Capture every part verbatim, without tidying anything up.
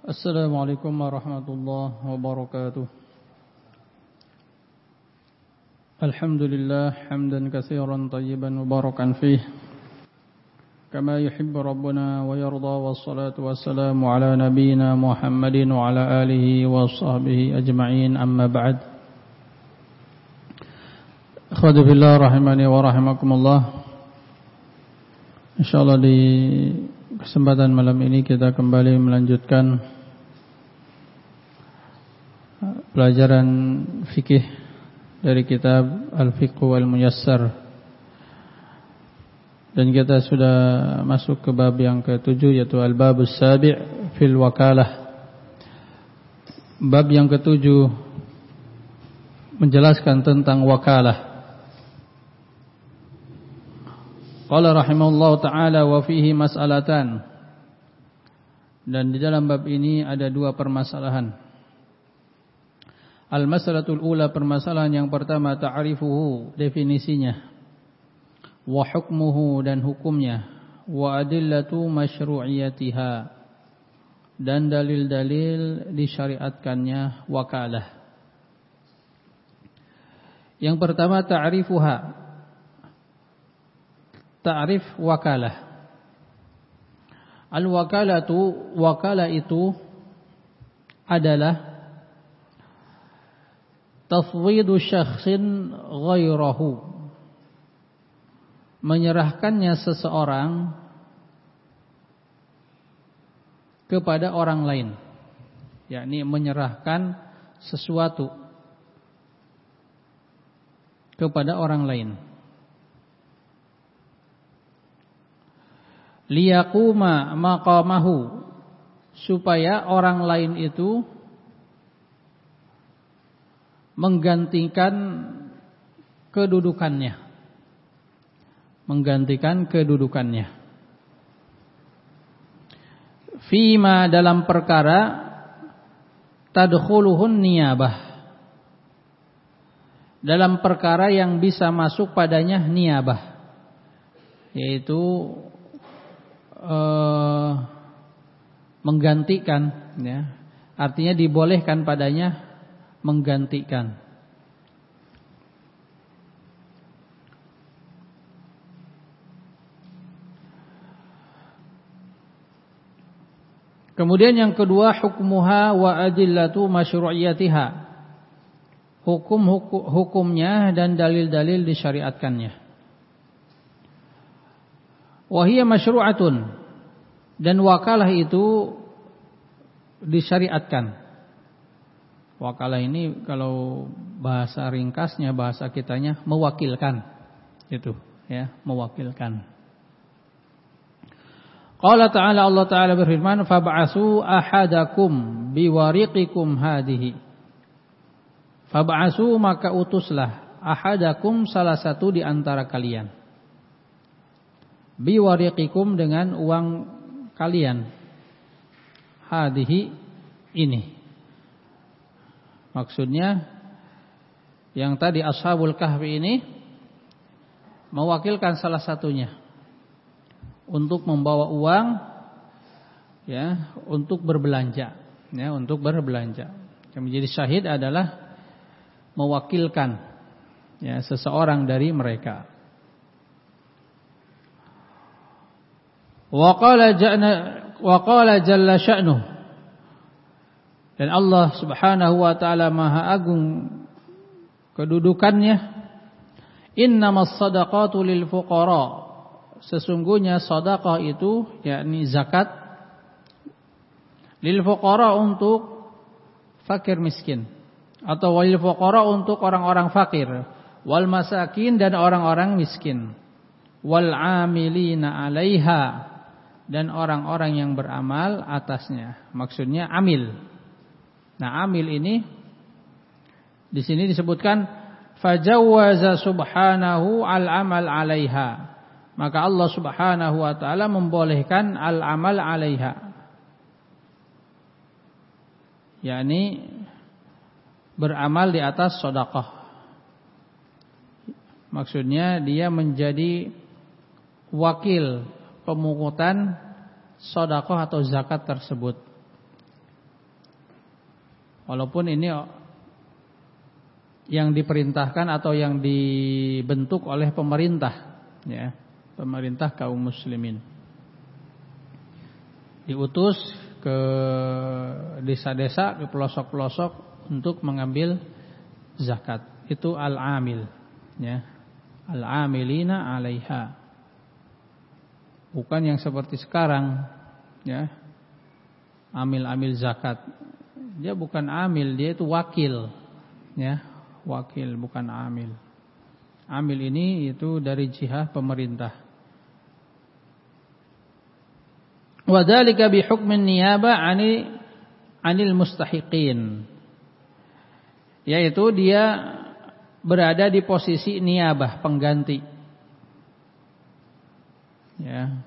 Assalamualaikum warahmatullahi wabarakatuh. Alhamdulillah hamdan katsiran tayyiban mubarakan fih kama yuhibbu rabbuna wa yarda, wassalatu wassalamu ala nabiyyina Muhammadin wa ala alihi wa sahbihi ajma'in, amma ba'd. Akhwati fillah rahimani wa rahimakumullah. Insyaallah di kesempatan malam ini kita kembali melanjutkan pelajaran fikih dari kitab Al-Fiqh wal Muyassar, dan kita sudah masuk ke bab yang ketujuh, yaitu Al-Babus Sabi' fil Wakalah. Bab yang ketujuh menjelaskan tentang wakalah. Qala rahimahullahu ta'ala wa fihi mas'alatan. Dan di dalam bab ini ada dua permasalahan. Al-mas'alatul ula, permasalahan yang pertama, ta'rifuhu, definisinya, wa hukmuhu, dan hukumnya, wa adillatu masyru'iyatiha, dan dalil-dalil disyariatkannya wakalah. Yang pertama, ta'rifuha, ta'rif wakalah. Al-wakalatu, wakalah itu adalah tafwidu syakhsin ghairahu, menyerahkannya seseorang kepada orang lain, yakni menyerahkan sesuatu kepada orang lain. Liyaquma maqamahu, supaya orang lain itu menggantikan kedudukannya, menggantikan kedudukannya. Fima, dalam perkara tadkhuluhun niyabah, dalam perkara yang bisa masuk padanya niyabah, yaitu Uh, menggantikan, ya, artinya dibolehkan padanya menggantikan. Kemudian yang kedua, hukmuha wa adillatu masyru'iyatiha, hukum hukum hukumnya dan dalil-dalil disyariatkannya. Wahiyya masyru'atun, dan wakalah itu disyariatkan. Wakalah ini kalau bahasa ringkasnya, bahasa kitanya mewakilkan, itu ya, mewakilkan. Qala ta'ala, Allah Ta'ala berfirman, fab'asu ahadakum biwariqikum hadihi. Fab'asu, maka utuslah, ahadakum, salah satu di antara kalian, biwariqikum, dengan uang kalian, hadihi, ini. Maksudnya yang tadi Ashabul Kahfi ini mewakilkan salah satunya untuk membawa uang, ya, untuk berbelanja, ya, untuk berbelanja. Yang menjadi syahid adalah mewakilkan, ya, seseorang dari mereka. Wa qala ja'na wa qala jalla sya'nuh, dan Allah Subhanahu wa taala maha agung kedudukannya, innamas shadaqatu lil fuqara, sesungguhnya sedekah itu, yakni zakat, lil fuqara, untuk fakir miskin, atau walil fuqara, untuk orang-orang fakir, wal masakin, dan orang-orang miskin, wal amilina 'alaiha, dan orang-orang yang beramal atasnya. Maksudnya amil. Nah, amil ini di sini disebutkan fajawwaza subhanahu al-amal 'alaiha, maka Allah Subhanahu wa taala membolehkan al-amal 'alaiha, yakni beramal di atas sedekah. Maksudnya dia menjadi wakil pemungutan sedekah atau zakat tersebut. Walaupun ini yang diperintahkan atau yang dibentuk oleh pemerintah, ya, pemerintah kaum muslimin. Diutus ke desa-desa, ke pelosok-pelosok untuk mengambil zakat. Itu al-amil, ya. Al-amilina 'alaiha. Bukan yang seperti sekarang, ya. Amil-amil zakat. Dia bukan amil, dia itu wakil, ya. Wakil, bukan amil. Amil ini itu dari jihah pemerintah. Wa dzalika bi hukmin niyaba 'ani 'anil mustahiqin. Yaitu dia berada di posisi niyabah, pengganti. Ya.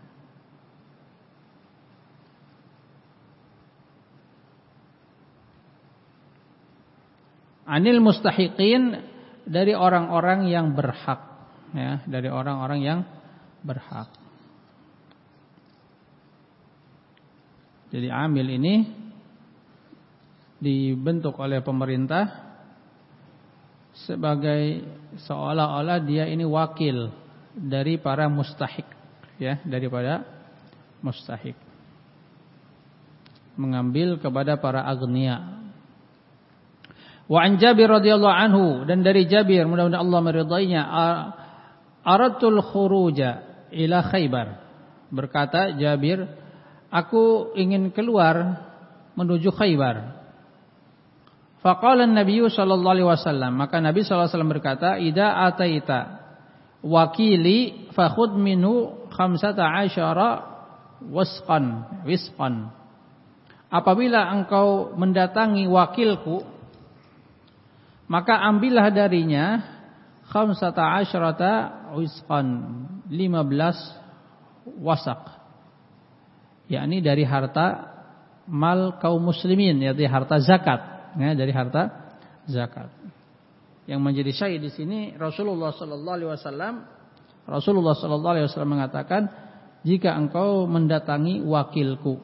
Anil mustahiqin, dari orang-orang yang berhak, ya, dari orang-orang yang berhak. Jadi amil ini dibentuk oleh pemerintah sebagai seolah-olah dia ini wakil dari para mustahik, ya, daripada mustahik, mengambil kepada para agniya. Wa an Jabir radhiyallahu anhu, dan dari Jabir, mudah-mudahan Allah meridainya, aradtul khuruja ila Khaybar. Berkata Jabir, aku ingin keluar menuju Khaybar. Faqala an-nabiy sallallahu alaihi wasallam, maka Nabi sallallahu alaihi wasallam berkata, idza ataita wakili fakhudh minhu khamsata asyara wasqan wisqan. Apabila engkau mendatangi wakilku, maka ambillah darinya khamsata asyrata wisqan, lima belas wasak, yakni dari harta mal kaum muslimin, yaitu harta zakat. Ya, dari harta zakat. Yang menjadi syahid di sini Rasulullah sallallahu alaihi wasallam, Rasulullah sallallahu alaihi wasallam mengatakan, jika engkau mendatangi wakilku.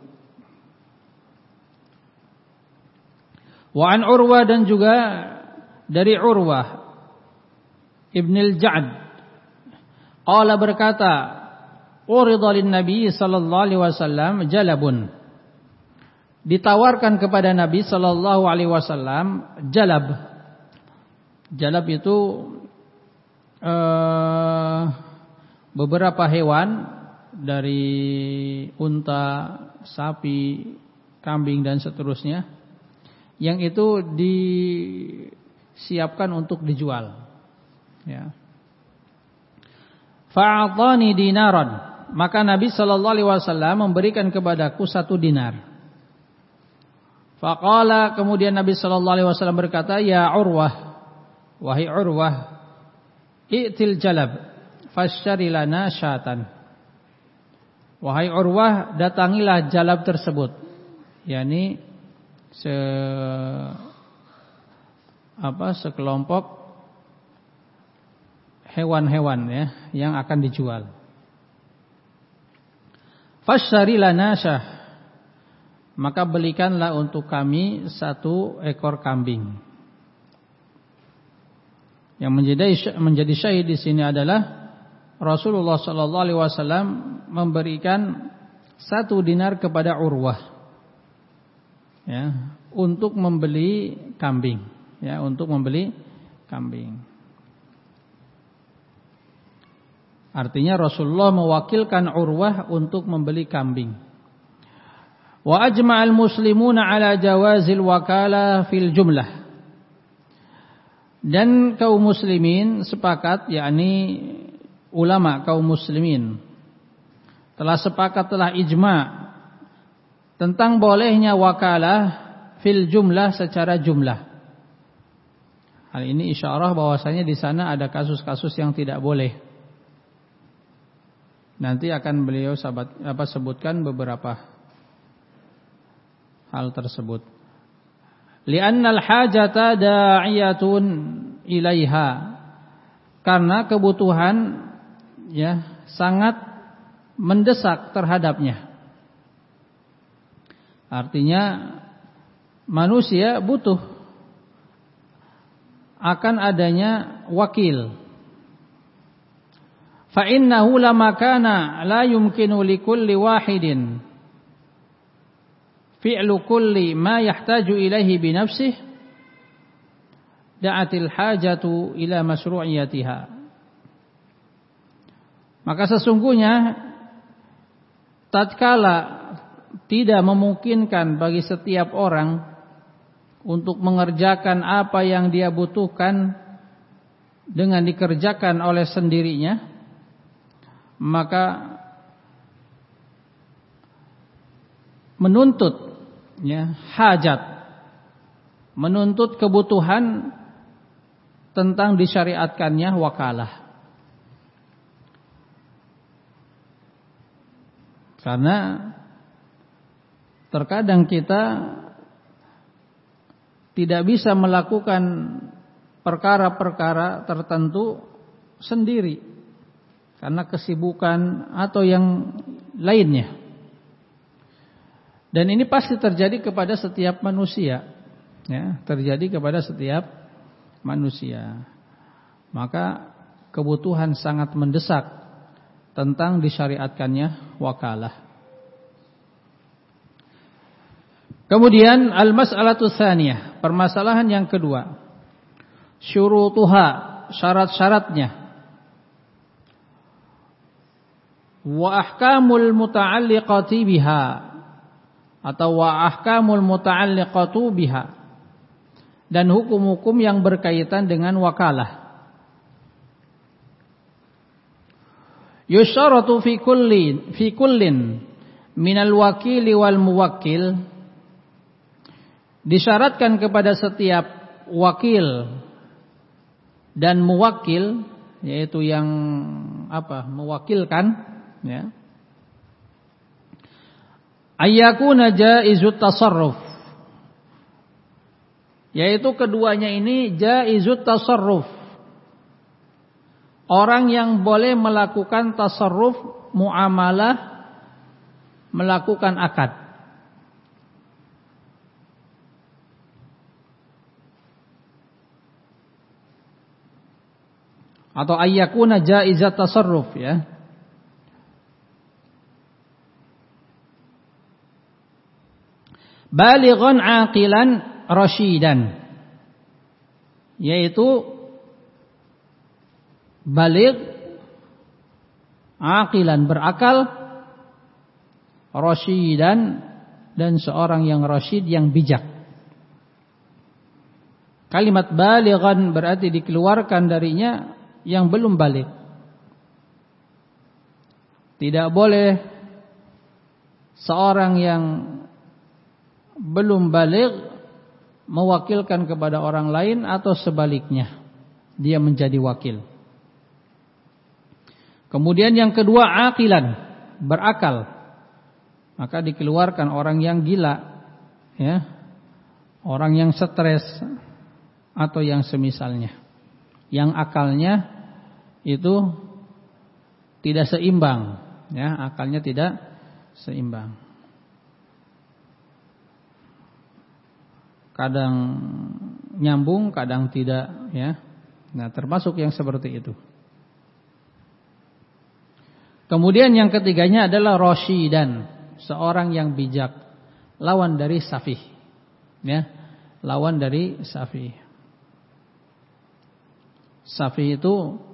Wa an Urwah, dan juga dari Urwah Ibnul Ja'd, qala berkata, urida lin nabi sallallahu alaihi wasallam jalabun, ditawarkan kepada Nabi sallallahu alaihi wasallam jalab. Jalab itu uh, beberapa hewan dari unta, sapi, kambing dan seterusnya, yang itu disiapkan untuk dijual. Ya. Fa'atani dinaran, maka Nabi sallallahu alaihi wasallam memberikan kepadaku satu dinar. Faqala, kemudian Nabi sallallahu alaihi wasallam berkata, ya Urwah, wahai Urwah, i'til jalab fashtari lana syatan. Wahai Urwah, datangilah jalab tersebut, yakni se apa sekelompok hewan-hewan, ya, yang akan dijual. Fashtari lana syah, maka belikanlah untuk kami satu ekor kambing. Yang menjadi menjadi syahid di sini adalah Rasulullah sallallahu alaihi wasallam memberikan satu dinar kepada Urwah, ya, untuk membeli kambing, ya, untuk membeli kambing. Artinya Rasulullah mewakilkan Urwah untuk membeli kambing. Wa ajma'al muslimuna ala jawazil wakala fil jumlah, dan kaum muslimin sepakat, yakni ulama kaum muslimin telah sepakat, telah ijma tentang bolehnya wakalah fil jumlah, secara jumlah. Hal ini isyarah bahwasanya di sana ada kasus-kasus yang tidak boleh. Nanti akan beliau sahabat, apa, sebutkan beberapa hal tersebut. Li'annal hajata da'iyatun ilaiha, karena kebutuhan, ya, sangat mendesak terhadapnya. Artinya manusia butuh akan adanya wakil. Fa innahu lama kana la yumkinu likulli wahidin fi'lu kulli ma yahtaju ilaihi bi nafsihi da'atil hajatu ila masyru'iyatiha. Maka sesungguhnya tatkala tidak memungkinkan bagi setiap orang untuk mengerjakan apa yang dia butuhkan dengan dikerjakan oleh sendirinya, maka menuntut ya, hajat, menuntut kebutuhan tentang disyariatkannya wakalah. Karena terkadang kita tidak bisa melakukan perkara-perkara tertentu sendiri karena kesibukan atau yang lainnya. Dan ini pasti terjadi kepada setiap manusia, ya, terjadi kepada setiap manusia. Maka kebutuhan sangat mendesak tentang disyariatkannya wakalah. Kemudian al-mas'alatu tsaniyah, permasalahan yang kedua. Syurutuha, syarat-syaratnya. Wa ahkamul muta'alliqati biha, atau wa ahkamul muta'alliqatu biha, dan hukum-hukum yang berkaitan dengan wakalah. Yusyaratu fi kullin fi kullin minal wakili wal muwakkil, disyaratkan kepada setiap wakil dan muwakil, yaitu yang apa? Mewakilkan, ya. Ayyakuna jaizut tasarruf, yaitu keduanya ini jaizut tasarruf, orang yang boleh melakukan tasarruf, muamalah, melakukan akad. Atau ayyakuna jaizat tasarruf, ya. Balighan aqilan rasyidan, yaitu baligh, aqilan berakal, rasyidan dan seorang yang rasyid yang bijak. Kalimat balighan berarti dikeluarkan darinya yang belum baligh. Tidak boleh seorang yang belum baligh mewakilkan kepada orang lain atau sebaliknya, dia menjadi wakil. Kemudian yang kedua aqilan, berakal. Maka dikeluarkan orang yang gila, ya, orang yang stres atau yang semisalnya, yang akalnya itu tidak seimbang, ya, akalnya tidak seimbang. Kadang nyambung, kadang tidak, ya. Nah, termasuk yang seperti itu. Kemudian yang ketiganya adalah rasyidan, seorang yang bijak, lawan dari safih, ya, lawan dari safih. Safih itu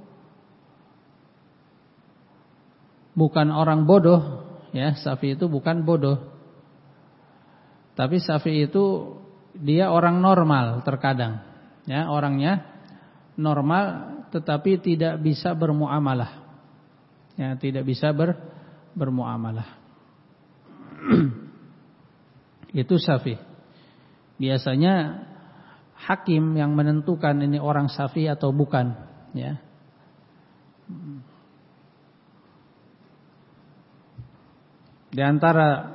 bukan orang bodoh, ya, safih itu bukan bodoh. Tapi safih itu dia orang normal terkadang, ya, orangnya normal tetapi tidak bisa bermuamalah. Ya, tidak bisa ber, bermuamalah. Itu safih. Biasanya hakim yang menentukan ini orang safih atau bukan, ya. Di antara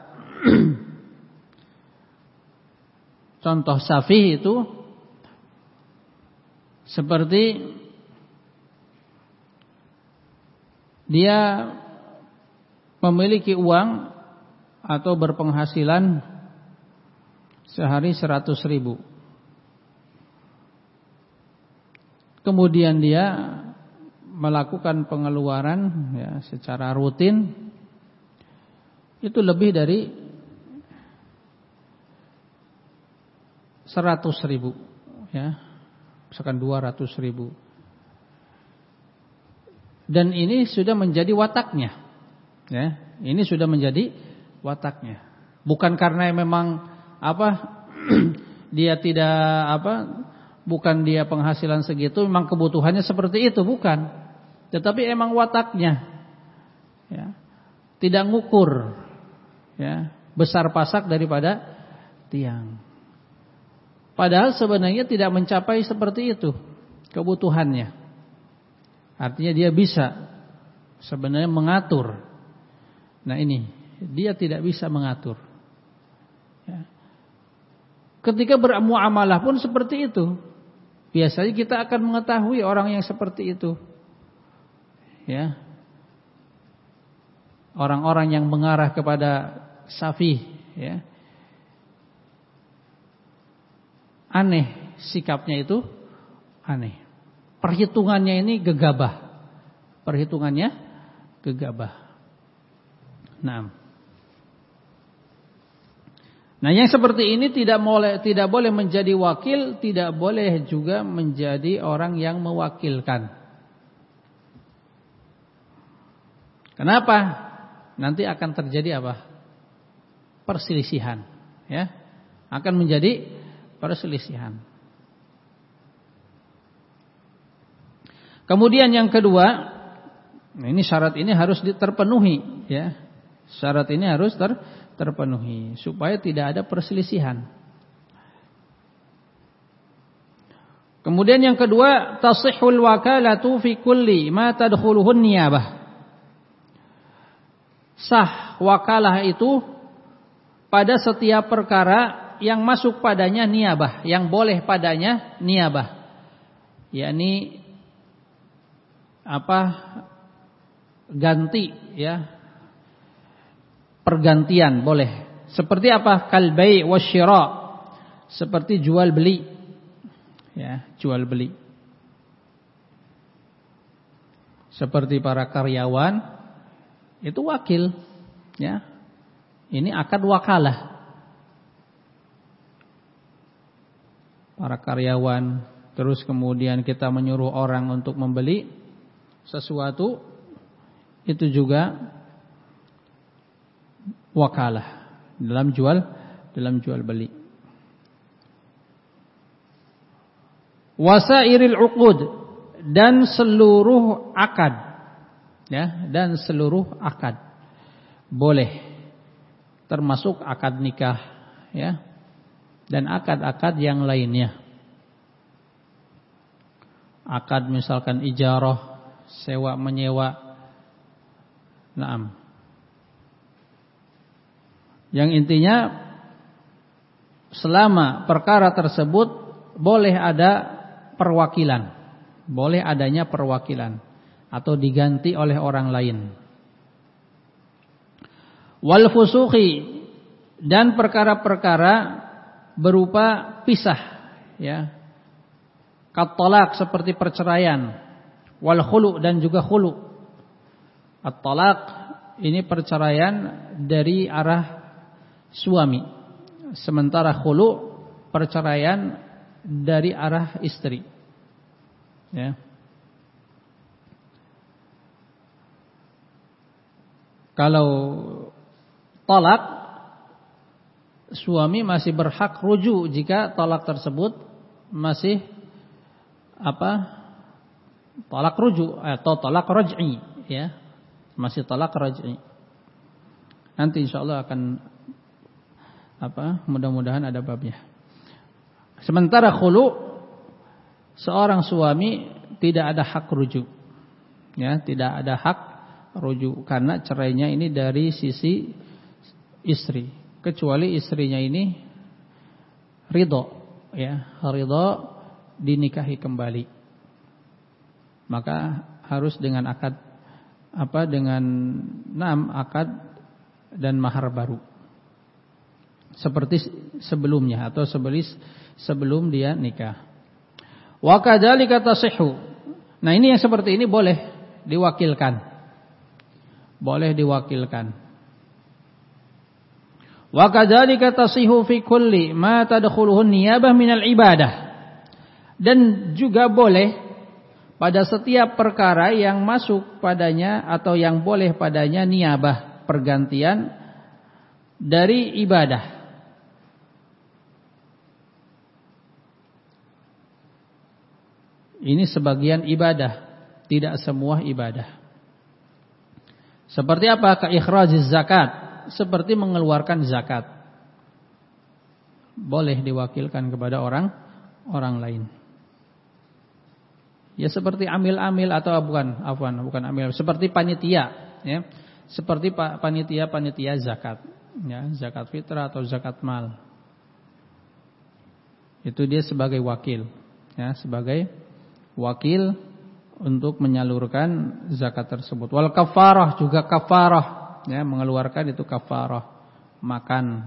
contoh safih itu seperti dia memiliki uang atau berpenghasilan sehari seratus ribu. Kemudian dia melakukan pengeluaran ya, secara rutin, itu lebih dari seratus ribu, ya, misalkan dua ratus ribu. Dan ini sudah menjadi wataknya, ya, ini sudah menjadi wataknya. Bukan karena memang apa dia tidak apa, bukan dia penghasilan segitu, memang kebutuhannya seperti itu, bukan. Tetapi emang wataknya, ya, tidak ngukur, ya, besar pasak daripada tiang. Padahal sebenarnya tidak mencapai seperti itu kebutuhannya. Artinya dia bisa sebenarnya mengatur. Nah ini, dia tidak bisa mengatur, ya. Ketika bermuamalah pun seperti itu. Biasanya kita akan mengetahui orang yang seperti itu, ya. Orang-orang yang mengarah kepada safih, ya, aneh sikapnya itu, aneh. Perhitungannya ini gegabah. Perhitungannya gegabah. Nah. Nah, yang seperti ini tidak boleh tidak boleh menjadi wakil, tidak boleh juga menjadi orang yang mewakilkan. Kenapa? Nanti akan terjadi apa? Perselisihan, ya. Akan menjadi perselisihan. Kemudian yang kedua, ini syarat ini harus terpenuhi, ya. Syarat ini harus ter, terpenuhi supaya tidak ada perselisihan. Kemudian yang kedua, tasihhul wakalatu fi kulli ma tadkhuluhun niyabah. Sah wakalah itu pada setiap perkara yang masuk padanya niyabah, yang boleh padanya niyabah. Yakni apa? Ganti, ya. Pergantian boleh. Seperti apa? Kal bai' wasyira. Seperti jual beli. Ya, jual beli. Seperti para karyawan itu wakil, ya. Ini akad wakalah. Para karyawan, terus kemudian kita menyuruh orang untuk membeli sesuatu, itu juga wakalah dalam jual dalam jual beli. Wasairil uqud, dan seluruh akad, ya, dan seluruh akad boleh, termasuk akad nikah, ya, dan akad-akad yang lainnya. Akad misalkan ijarah, sewa menyewa. Naam. Yang intinya selama perkara tersebut boleh ada perwakilan, boleh adanya perwakilan atau diganti oleh orang lain. Wal fusukhi, dan perkara-perkara berupa pisah, ya. Kat talaq, seperti perceraian. Wal khulu, dan juga khulu. At-talaq ini perceraian dari arah suami, sementara khulu perceraian dari arah istri, ya. Kalau talak, suami masih berhak rujuk jika talak tersebut masih apa? Talak rujuk atau talak raj'i, ya. Masih talak raj'i. Nanti insyaallah akan apa? Mudah-mudahan ada babnya. Sementara khulu, seorang suami tidak ada hak rujuk, ya, tidak ada hak rujuk karena cerainya ini dari sisi istri, kecuali istrinya ini ridho, ya, ridho dinikahi kembali, maka harus dengan akad apa? Dengan enam akad dan mahar baru. Seperti sebelumnya atau sebelis sebelum dia nikah. Wa kadzalika tasihhu. Nah, ini yang seperti ini boleh diwakilkan. Boleh diwakilkan. Wa kadzalika tasihhu fi kulli ma tadkhuluhu niyabah minal ibadah. Dan juga boleh pada setiap perkara yang masuk padanya atau yang boleh padanya niyabah, pergantian dari ibadah. Ini sebagian ibadah, tidak semua ibadah. Seperti apa? Ka ikhrajiz zakat, seperti mengeluarkan zakat. Boleh diwakilkan kepada orang orang lain. Ya seperti amil-amil atau bukan, afwan, bukan amil, seperti panitia, ya. Seperti panitia-panitia zakat, ya, zakat fitrah atau zakat mal. Itu dia sebagai wakil, ya, sebagai wakil untuk menyalurkan zakat tersebut. Wal kafarah, juga kafarah, ya, mengeluarkan itu kafarah, makan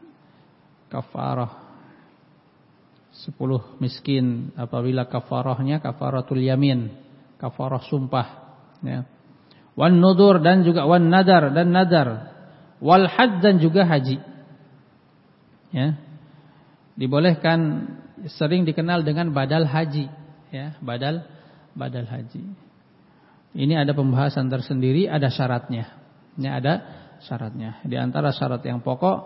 kafarah sepuluh miskin apabila kafarahnya kafaratul yamin, kafarah sumpah, ya. Wan nudur, dan juga wan nadar, dan nadar. Wal hajj, dan juga haji, ya. Dibolehkan, sering dikenal dengan badal haji, ya, badal badal haji. Ini ada pembahasan tersendiri, ada syaratnya. Ini ada syaratnya. Di antara syarat yang pokok,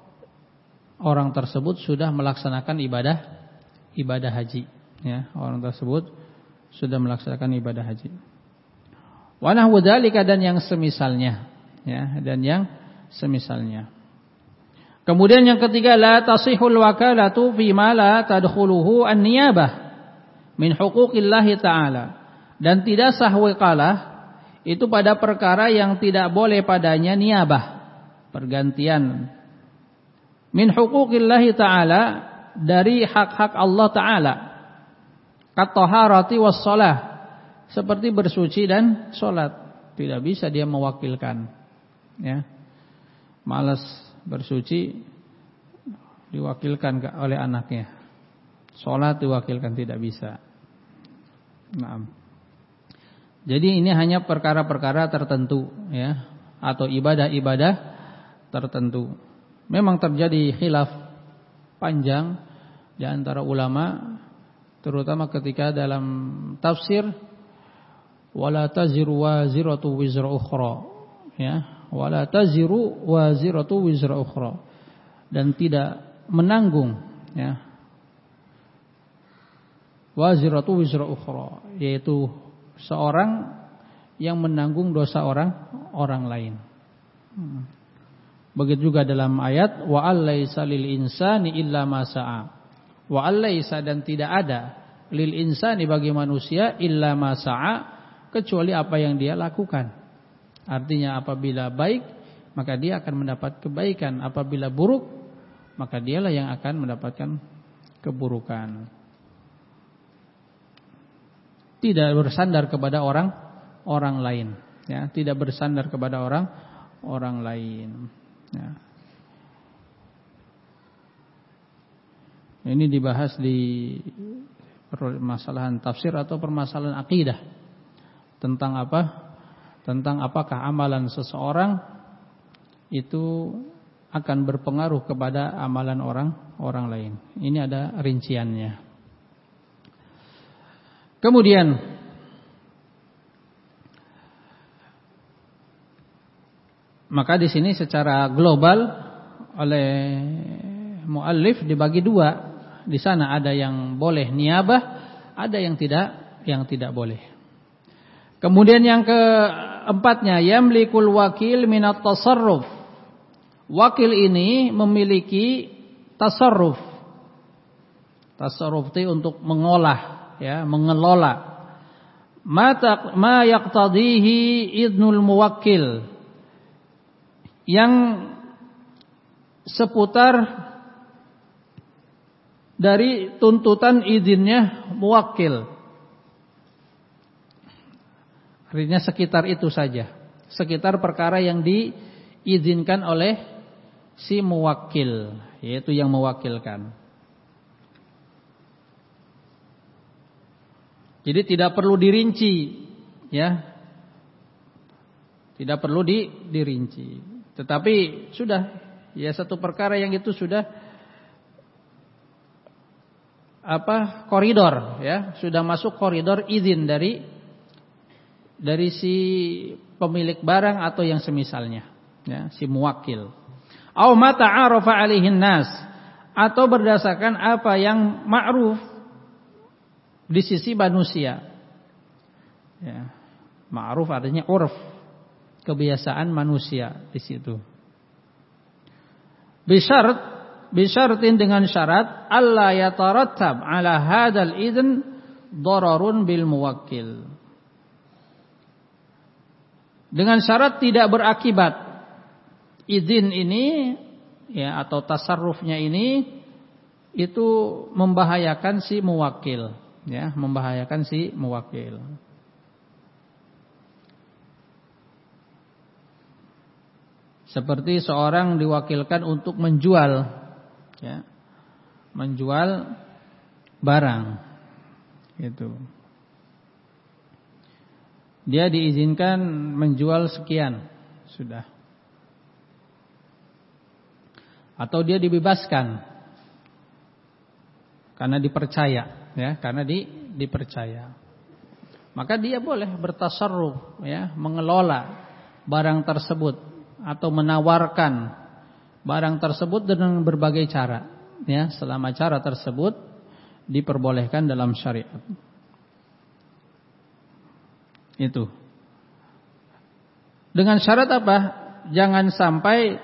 orang tersebut sudah melaksanakan ibadah ibadah haji, ya. Orang tersebut sudah melaksanakan ibadah haji. Wa nahwu dzalika, dan yang semisalnya, ya, dan yang semisalnya. Kemudian yang ketiga, la tasihul wakalatu fi ma la tadkhuluhu an-niyabah min huquqillahi ta'ala. Dan tidak sah wakalah itu pada perkara yang tidak boleh padanya niyabah, pergantian. Min huquqillahi ta'ala, dari hak-hak Allah Ta'ala. Kat-taharati was-shalah, seperti bersuci dan sholat. Tidak bisa dia mewakilkan, ya. Malas bersuci diwakilkan oleh anaknya. Sholat diwakilkan, tidak bisa. Nah, jadi ini hanya perkara-perkara tertentu, ya, atau ibadah-ibadah tertentu. Memang terjadi khilaf panjang di antara ulama, terutama ketika dalam tafsir wala taziru waziratu wizra ukhra, ya, wala taziru waziratu wizra ukhra, dan tidak menanggung, ya, waziratu wizra ukhra, yaitu seorang yang menanggung dosa orang orang lain. Hmm. Begitu juga dalam ayat wa allaisa lil insani illa ma sa'a. Wa allaisa, dan tidak ada lil insani bagi manusia illa ma sa'a, kecuali apa yang dia lakukan. Artinya apabila baik maka dia akan mendapat kebaikan, apabila buruk maka dialah yang akan mendapatkan keburukan. Tidak bersandar kepada orang orang lain, ya, tidak bersandar kepada orang orang lain. Ya. Ini dibahas di permasalahan tafsir atau permasalahan akidah. Tentang apa? Tentang apakah amalan seseorang itu akan berpengaruh kepada amalan orang orang lain. Ini ada rinciannya. Kemudian maka di sini secara global oleh muallif dibagi dua. Di sana ada yang boleh niyabah, ada yang tidak, yang tidak boleh. Kemudian yang keempatnya, yamlikul wakil minat tasarruf. Wakil ini memiliki tasarruf. Tasarruf itu untuk mengolah, ya, mengelola. Ma yaqtadihi idnul muwakkil, yang seputar dari tuntutan izinnya muwakil. Artinya sekitar itu saja, sekitar perkara yang diizinkan oleh si muwakkil, yaitu yang mewakilkan. Jadi tidak perlu dirinci, ya. Tidak perlu di, dirinci. Tetapi sudah, ya satu perkara yang itu sudah apa? Koridor, ya, sudah masuk koridor izin dari dari si pemilik barang atau yang semisalnya, ya, si muwakil. Au ma ta'arafa 'alaihin nas, atau berdasarkan apa yang ma'ruf di sisi manusia. Ya, ma'ruf artinya urf, kebiasaan manusia di situ. Bisyarat, bisyaratin dengan syarat alla yatarattab 'ala hadzal idzn dararun bil muwakkil. Dengan syarat tidak berakibat izin ini, ya, atau tasarrufnya ini itu membahayakan si muwakil, ya, membahayakan si muwakil. Seperti seorang diwakilkan untuk menjual, ya, menjual barang, gitu. Dia diizinkan menjual sekian, sudah. Atau dia dibebaskan karena dipercaya, ya, karena di, dipercaya. Maka dia boleh bertasarruf, ya, mengelola barang tersebut atau menawarkan barang tersebut dengan berbagai cara, ya, selama cara tersebut diperbolehkan dalam syariat. Itu. Dengan syarat apa? Jangan sampai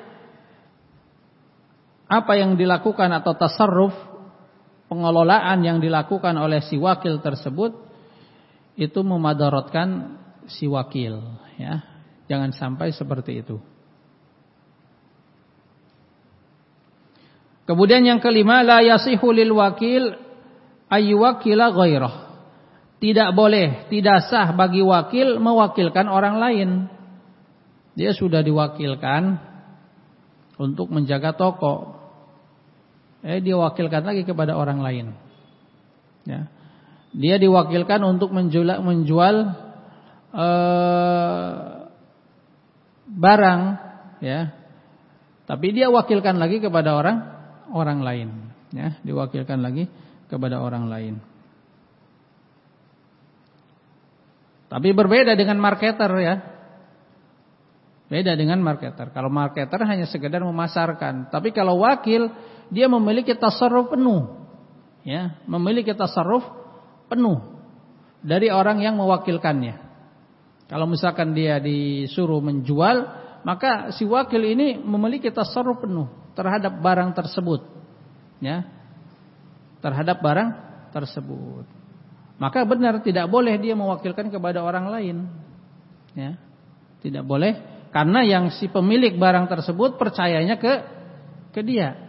apa yang dilakukan atau tasarruf, pengelolaan yang dilakukan oleh si wakil tersebut itu memadaratkan si wakil, ya. Jangan sampai seperti itu. Kemudian yang kelima, la yasihu lil wakil ayyuwakkila ghairah. Tidak boleh, tidak sah bagi wakil mewakilkan orang lain. Dia sudah diwakilkan untuk menjaga toko, eh dia wakilkan lagi kepada orang lain, ya. Dia diwakilkan untuk menjual, menjual eh, barang, ya. Tapi dia wakilkan lagi kepada orang orang lain, ya. Diwakilkan lagi kepada orang lain. Tapi berbeda dengan marketer, ya. Beda dengan marketer. Kalau marketer hanya sekedar memasarkan, tapi kalau wakil dia memiliki tasarruf penuh, ya, memiliki tasarruf penuh dari orang yang mewakilkannya. Kalau misalkan dia disuruh menjual, maka si wakil ini memiliki tasarruf penuh terhadap barang tersebut, ya, terhadap barang tersebut. Maka benar tidak boleh dia mewakilkan kepada orang lain, ya, tidak boleh, karena yang si pemilik barang tersebut percayanya ke ke dia.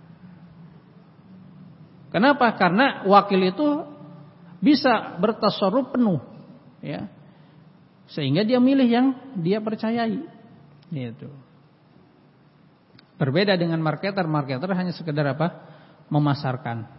Kenapa? Karena wakil itu bisa bertasarruf penuh, ya, sehingga dia milih yang dia percayai, gitu. Berbeda dengan marketer, marketer hanya sekedar apa? Memasarkan.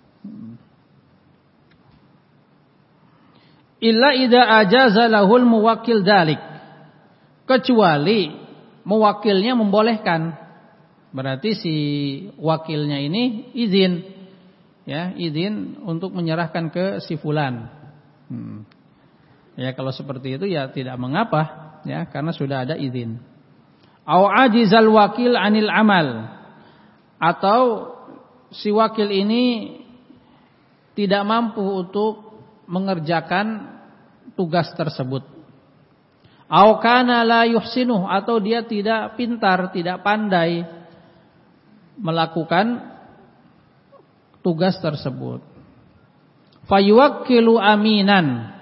Illa idza ajaza lahul muwakkil dalik, kecuali mewakilnya membolehkan. Berarti si wakilnya ini izin, ya, izin untuk menyerahkan ke si fulan. Hmm. Ya, kalau seperti itu ya tidak mengapa, ya, karena sudah ada izin. Au ajizal wakil anil amal, atau si wakil ini tidak mampu untuk mengerjakan tugas tersebut. Au kana la yuhsinuh, atau dia tidak pintar, tidak pandai melakukan tugas tersebut. Fayuwakkilu aminan,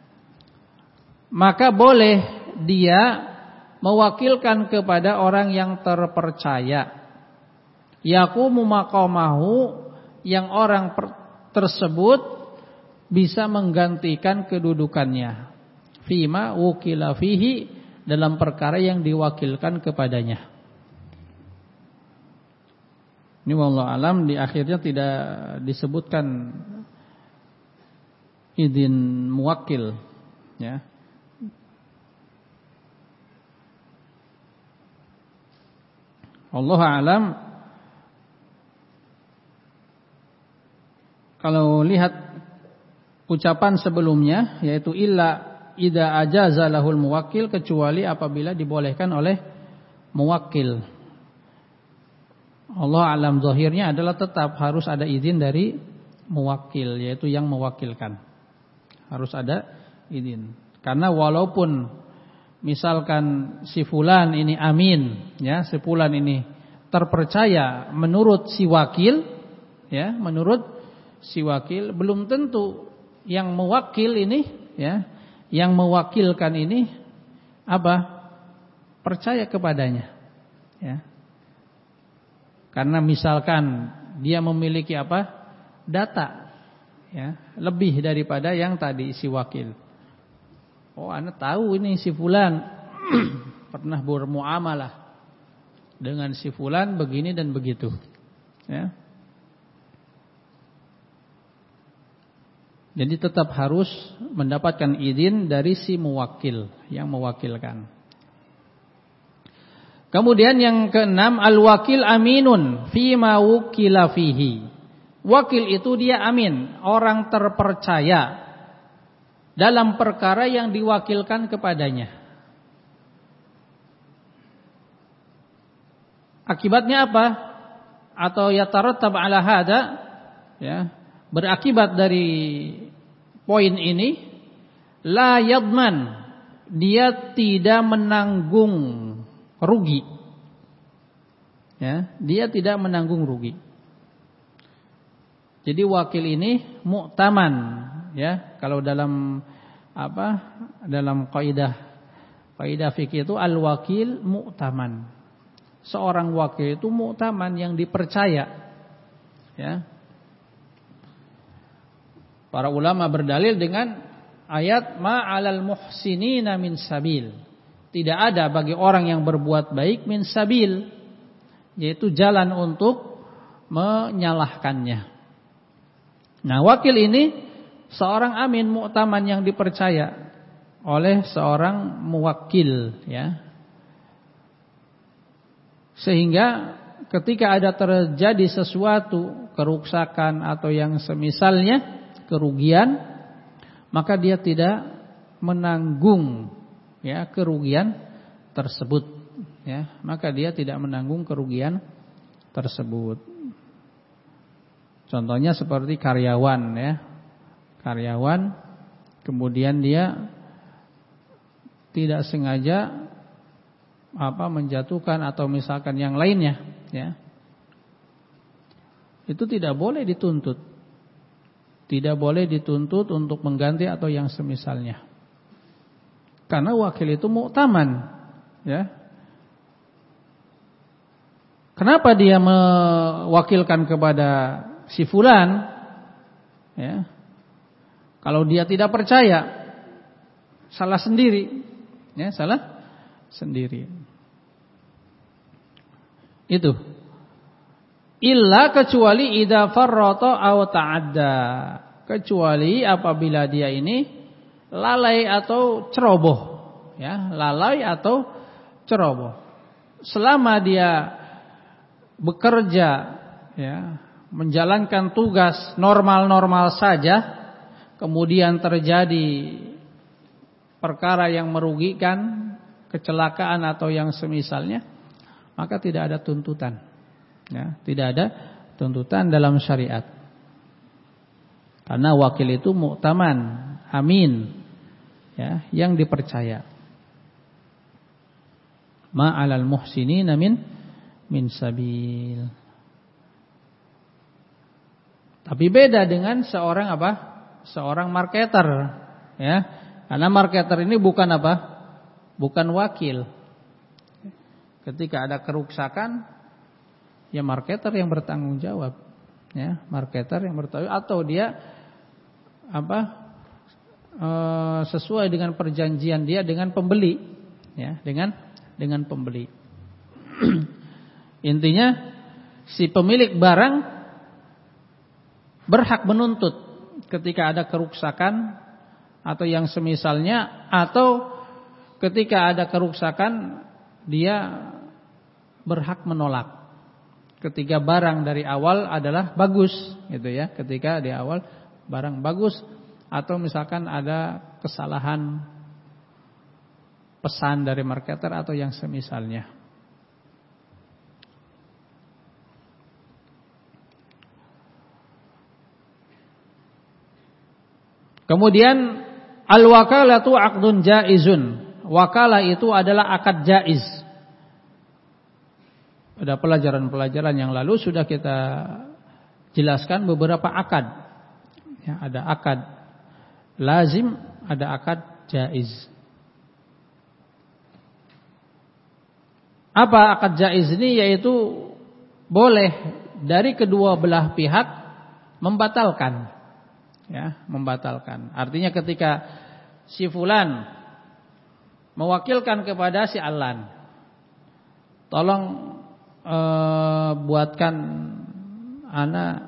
maka boleh dia mewakilkan kepada orang yang terpercaya. Yaqumu maqamahu, yang orang tersebut bisa menggantikan kedudukannya. Fima wukila fihi, dalam perkara yang diwakilkan kepadanya. Ini wallahu alam di akhirnya tidak disebutkan izin muwakil, ya. Allah alam. Kalau lihat ucapan sebelumnya, yaitu illa idza ajaza lahul muwakkil, kecuali apabila dibolehkan oleh muwakkil. Allah alam zahirnya adalah tetap harus ada izin dari muwakkil, yaitu yang mewakilkan. Harus ada izin. Karena walaupun misalkan si fulan ini amin, ya, si fulan ini terpercaya menurut si wakil, ya, menurut si wakil, belum tentu yang mewakil ini, ya, yang mewakilkan ini apa? Percaya kepadanya, ya. Karena misalkan dia memiliki apa? Data, ya, lebih daripada yang tadi si wakil. Oh, ana tahu ini si fulan pernah bermuamalah dengan si fulan begini dan begitu, ya. Jadi tetap harus mendapatkan izin dari si muwakil yang mewakilkan. Kemudian yang keenam, al-wakil aminun fima wukila fihi. Wakil itu dia amin, orang terpercaya dalam perkara yang diwakilkan kepadanya. Akibatnya apa? Atau yatarattab ala hada, ya, berakibat dari poin ini, la yadman, dia tidak menanggung rugi, ya, dia tidak menanggung rugi. Jadi wakil ini mu'taman, ya, kalau dalam apa, dalam kaidah kaidah fikih itu al-wakil mu'taman. Seorang wakil itu mu'taman, yang dipercaya, ya. Para ulama berdalil dengan ayat ma'alal muhsinina min sabil. Tidak ada bagi orang yang berbuat baik min sabil, yaitu jalan untuk menyalahkannya. Nah, wakil ini seorang amin mu'taman yang dipercaya oleh seorang muwakil, ya. Sehingga ketika ada terjadi sesuatu kerusakan atau yang semisalnya, kerugian, maka dia tidak menanggung, ya, kerugian tersebut, ya, maka dia tidak menanggung kerugian tersebut. Contohnya seperti karyawan, ya, karyawan kemudian dia tidak sengaja apa menjatuhkan atau misalkan yang lainnya, ya, itu tidak boleh dituntut. Tidak boleh dituntut untuk mengganti atau yang semisalnya. Karena wakil itu mu'taman, ya. Kenapa dia mewakilkan kepada si fulan, ya? Kalau dia tidak percaya, salah sendiri, ya, salah sendiri. Itu. Illa kecuali idza farrata aw ta'adda, kecuali apabila dia ini lalai atau ceroboh, ya, lalai atau ceroboh. Selama dia bekerja, ya, menjalankan tugas normal-normal saja, kemudian terjadi perkara yang merugikan, kecelakaan atau yang semisalnya, maka tidak ada tuntutan. Ya, tidak ada tuntutan dalam syariat. Karena wakil itu mu'taman, amin, ya, yang dipercaya. Ma'alal muhsinina min min sabil. Tapi beda dengan seorang apa? Seorang marketer, ya. Karena marketer ini bukan apa? Bukan wakil. Ketika ada kerusakan, ya marketer yang bertanggung jawab, ya, marketer yang bertanggung jawab, atau dia apa e, sesuai dengan perjanjian dia dengan pembeli, ya, dengan dengan pembeli. Intinya si pemilik barang berhak menuntut ketika ada keruksakan atau yang semisalnya, atau ketika ada keruksakan dia berhak menolak. Ketika barang dari awal adalah bagus, gitu ya. Ketika di awal barang bagus, atau misalkan ada kesalahan pesan dari marketer atau yang semisalnya. Kemudian al-wakalatu 'aqdun jaizun. Wakalah itu adalah akad jaiz. Pada pelajaran-pelajaran yang lalu sudah kita jelaskan beberapa akad. Ya, ada akad lazim, ada akad jaiz. Apa akad jaiz ini? Yaitu boleh dari kedua belah pihak membatalkan. Ya, membatalkan. Artinya ketika si fulan mewakilkan kepada si Alan, tolong eh, buatkan ana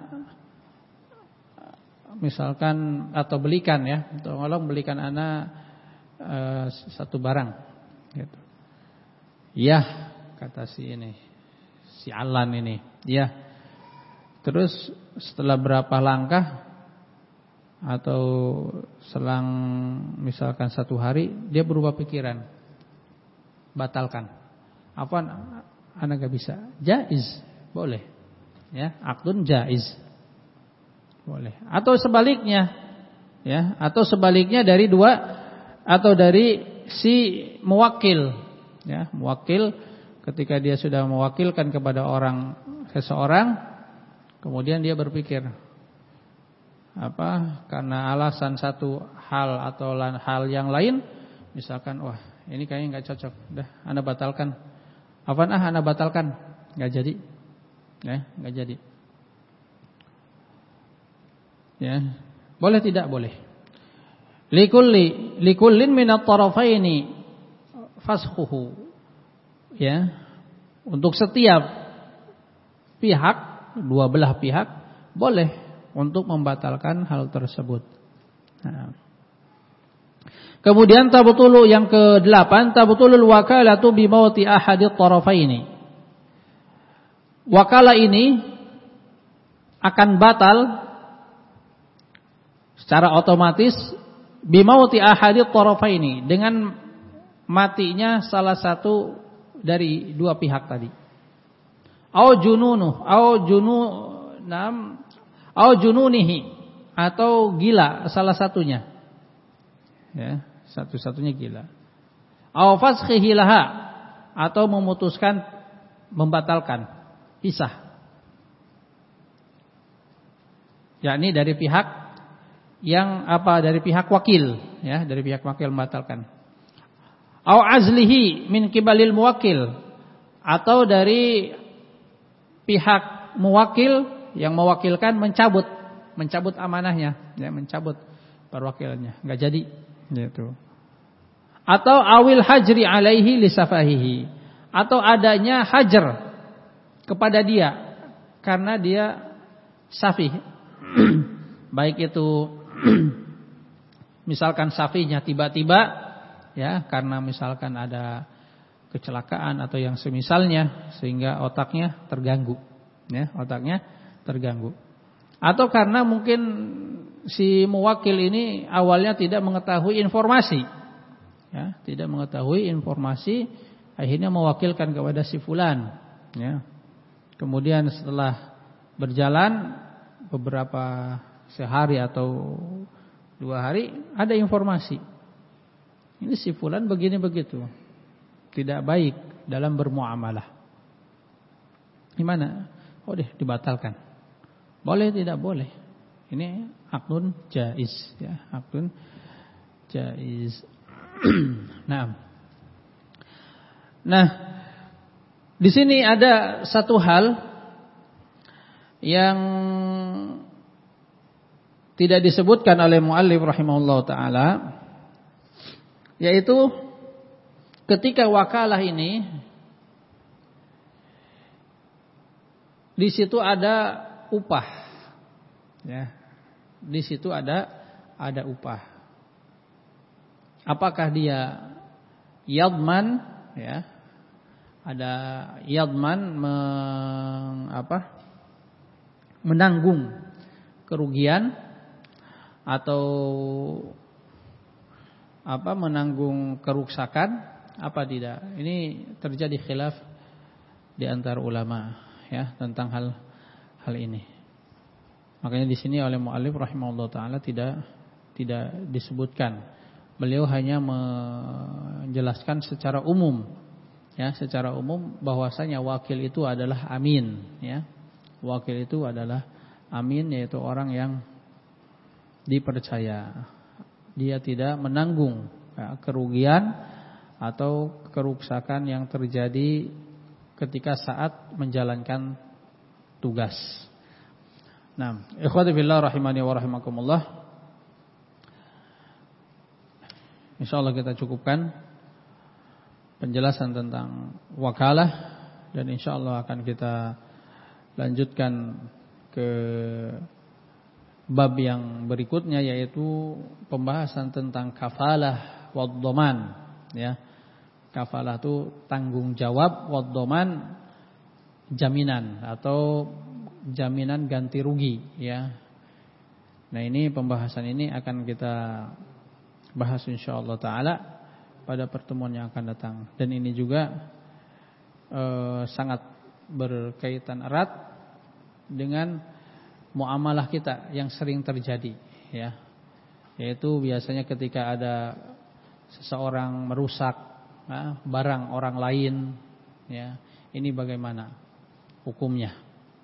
misalkan atau belikan ya, tolong belikan ana eh, satu barang gitu. Ya, kata si ini, si Alan ini, ya. Terus setelah berapa langkah atau selang misalkan satu hari dia berubah pikiran, batalkan. Apa anak gak bisa? Jaiz, boleh. Ya, akdun jaiz, boleh. Atau sebaliknya, ya, atau sebaliknya dari dua, atau dari si mewakil, ya, mewakil ketika dia sudah mewakilkan kepada orang seseorang, kemudian dia berpikir, apa karena alasan satu hal atau hal yang lain, misalkan wah ini kayaknya nggak cocok, udah anda batalkan. Apa ah anda batalkan, nggak jadi, ya nggak jadi. Ya boleh tidak boleh. Likulli likullin minat tarafaini fashuhu. Ya untuk setiap pihak, dua belah pihak boleh untuk membatalkan hal tersebut. Nah. Kemudian tabtulu yang kedelapan, tabtulul wakalatu bi mauti ahadit tarafaini. Wakalah ini akan batal secara otomatis bi mauti ahadit tarafaini, dengan matinya salah satu dari dua pihak tadi. Au jununu, au jununam au jununihi, atau gila salah satunya. Ya, satu-satunya gila. Au fashihi laha, atau memutuskan membatalkan, pisah. Yakni dari pihak yang apa? Dari pihak wakil, ya, dari pihak wakil membatalkan. Au azlihi min kibalil muwakil, atau dari pihak muwakil yang mewakilkan mencabut, mencabut amanahnya, ya, mencabut perwakilannya, enggak jadi, gitu. Atau awil hajri alaihi lisafahihi, atau adanya hajar kepada dia karena dia safih. Baik itu misalkan safihnya tiba-tiba, ya, karena misalkan ada kecelakaan atau yang semisalnya sehingga otaknya terganggu, ya, otaknya terganggu. Atau karena mungkin si muwakil ini awalnya tidak mengetahui informasi, ya, tidak mengetahui informasi, akhirnya mewakilkan kepada si fulan, ya. Kemudian setelah berjalan beberapa sehari atau dua hari ada informasi, ini si fulan begini begitu, tidak baik dalam bermuamalah. Gimana? Oh deh, dibatalkan. Boleh tidak boleh. Ini akdun jaiz, ya, akdun jaiz. Nah. Nah, di sini ada satu hal yang tidak disebutkan oleh muallif rahimahullah taala, yaitu ketika wakalah ini di situ ada upah. Ya. Di situ ada ada upah. Apakah dia yadman, ya? Ada yadman meng, apa? menanggung kerugian atau apa menanggung keruksakan apa tidak? Ini terjadi khilaf di antara ulama, ya, tentang hal hal ini. Makanya di sini oleh muallif rahimahullah taala tidak tidak disebutkan. Beliau hanya menjelaskan secara umum, ya, secara umum bahwasanya wakil itu adalah amin, ya. Wakil itu adalah amin, yaitu orang yang dipercaya. Dia tidak menanggung, ya, kerugian atau keruksakan yang terjadi ketika saat menjalankan tugas. Nah, ikhwati fillah rahimani wa rahimakumullah. Insyaallah kita cukupkan penjelasan tentang wakalah dan insyaallah akan kita lanjutkan ke bab yang berikutnya, yaitu pembahasan tentang kafalah wad dhaman, ya. Kafalah itu tanggung jawab, wad dhaman jaminan atau jaminan ganti rugi, ya. Nah, ini pembahasan ini akan kita bahas insyaallah taala pada pertemuan yang akan datang. Dan ini juga eh, sangat berkaitan erat dengan muamalah kita yang sering terjadi, ya. Yaitu biasanya ketika ada seseorang merusak, ya, barang orang lain, ya. Ini bagaimana hukumnya?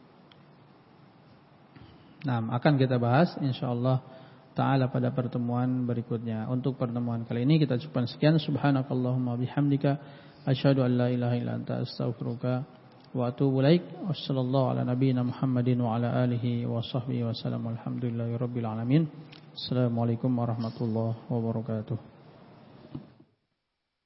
Nah, akan kita bahas insyaallah taala pada pertemuan berikutnya. Untuk pertemuan kali ini kita cukupkan sekian. Subhanakallahumma bihamdika asyhadu an la ilaha illa anta astaghfiruka wa atubu ilaik. Wassallallahu ala nabiyyina Muhammadin wa ala alihi wa sahbihi wasallam. Alhamdulillahirabbil alamin. Assalamualaikum warahmatullahi wabarakatuh.